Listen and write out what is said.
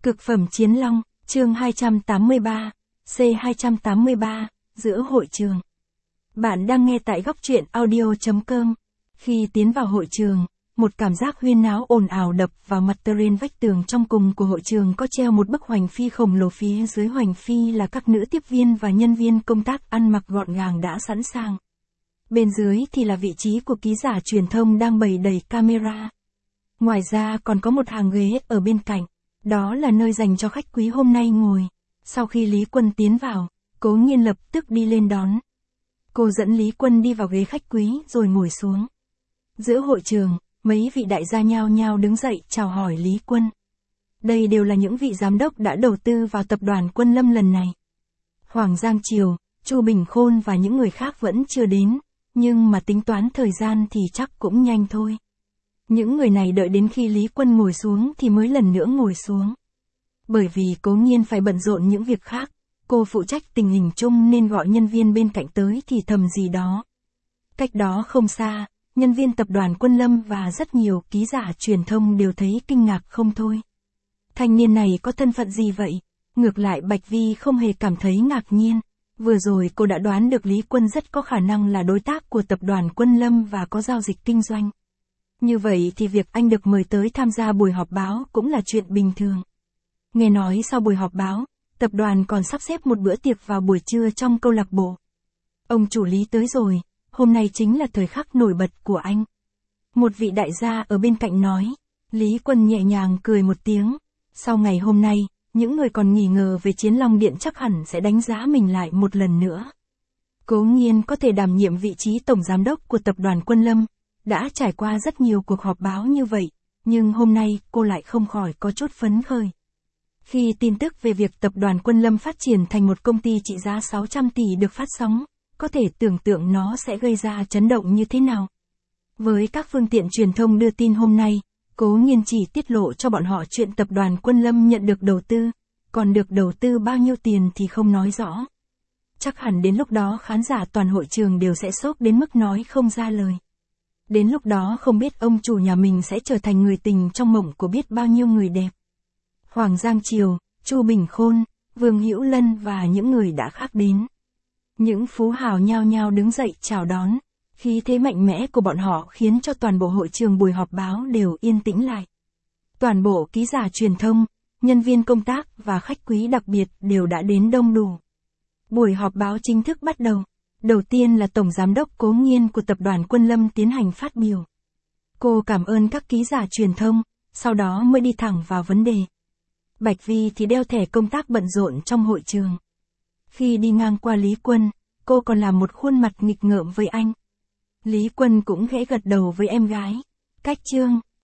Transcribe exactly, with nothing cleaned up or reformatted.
Cực phẩm Chiến Long, chương hai trăm tám mươi ba, C hai trăm tám mươi ba, giữa hội trường. Bạn đang nghe tại góc truyện audio chấm com. Khi tiến vào hội trường, một cảm giác huyên náo ồn ào đập vào mặt trên vách tường trong cùng của hội trường có treo một bức hoành phi khổng lồ, phía dưới hoành phi là các nữ tiếp viên và nhân viên công tác ăn mặc gọn gàng đã sẵn sàng. Bên dưới thì là vị trí của ký giả truyền thông đang bày đầy camera. Ngoài ra còn có một hàng ghế ở bên cạnh, đó là nơi dành cho khách quý hôm nay ngồi. Sau khi Lý Quân tiến vào, Cố Nhiên lập tức đi lên đón. Cô dẫn Lý Quân đi vào ghế khách quý rồi ngồi xuống. Giữa hội trường, mấy vị đại gia nhao nhao đứng dậy chào hỏi Lý Quân. Đây đều là những vị giám đốc đã đầu tư vào tập đoàn Quân Lâm lần này. Hoàng Giang Triều, Chu Bình Khôn và những người khác vẫn chưa đến, nhưng mà tính toán thời gian thì chắc cũng nhanh thôi. Những người này đợi đến khi Lý Quân ngồi xuống thì mới lần nữa ngồi xuống. Bởi vì Cố Nhiên phải bận rộn những việc khác, cô phụ trách tình hình chung nên gọi nhân viên bên cạnh tới thì thầm gì đó. Cách đó không xa, nhân viên tập đoàn Quân Lâm và rất nhiều ký giả truyền thông đều thấy kinh ngạc không thôi. Thanh niên này có thân phận gì vậy? Ngược lại Bạch Vi không hề cảm thấy ngạc nhiên. Vừa rồi cô đã đoán được Lý Quân rất có khả năng là đối tác của tập đoàn Quân Lâm và có giao dịch kinh doanh. Như vậy thì việc anh được mời tới tham gia buổi họp báo cũng là chuyện bình thường. Nghe nói sau buổi họp báo, tập đoàn còn sắp xếp một bữa tiệc vào buổi trưa trong câu lạc bộ. Ông chủ Lý tới rồi, hôm nay chính là thời khắc nổi bật của anh. Một vị đại gia ở bên cạnh nói. Lý Quân nhẹ nhàng cười một tiếng. Sau ngày hôm nay, những người còn nghi ngờ về Chiến Long Điện chắc hẳn sẽ đánh giá mình lại một lần nữa. Cố Nhiên có thể đảm nhiệm vị trí tổng giám đốc của tập đoàn Quân Lâm. Đã trải qua rất nhiều cuộc họp báo như vậy, nhưng hôm nay cô lại không khỏi có chút phấn khởi. Khi tin tức về việc tập đoàn Quân Lâm phát triển thành một công ty trị giá sáu trăm tỷ được phát sóng, có thể tưởng tượng nó sẽ gây ra chấn động như thế nào. Với các phương tiện truyền thông đưa tin hôm nay, Cố Nhiên chỉ tiết lộ cho bọn họ chuyện tập đoàn Quân Lâm nhận được đầu tư, còn được đầu tư bao nhiêu tiền thì không nói rõ. Chắc hẳn đến lúc đó khán giả toàn hội trường đều sẽ sốc đến mức nói không ra lời. Đến lúc đó không biết ông chủ nhà mình sẽ trở thành người tình trong mộng của biết bao nhiêu người đẹp. Hoàng Giang Triều, Chu Bình Khôn, Vương Hữu Lân và những người đã khác đến. Những phú hào nhao nhao đứng dậy chào đón. Khí thế mạnh mẽ của bọn họ khiến cho toàn bộ hội trường buổi họp báo đều yên tĩnh lại. Toàn bộ ký giả truyền thông, nhân viên công tác và khách quý đặc biệt đều đã đến đông đủ. Buổi họp báo chính thức bắt đầu. Đầu tiên là Tổng Giám đốc Cố Nhiên của Tập đoàn Quân Lâm tiến hành phát biểu. Cô cảm ơn các ký giả truyền thông, sau đó mới đi thẳng vào vấn đề. Bạch Vi thì đeo thẻ công tác bận rộn trong hội trường. Khi đi ngang qua Lý Quân, cô còn làm một khuôn mặt nghịch ngợm với anh. Lý Quân cũng khẽ gật đầu với em gái. Cách chương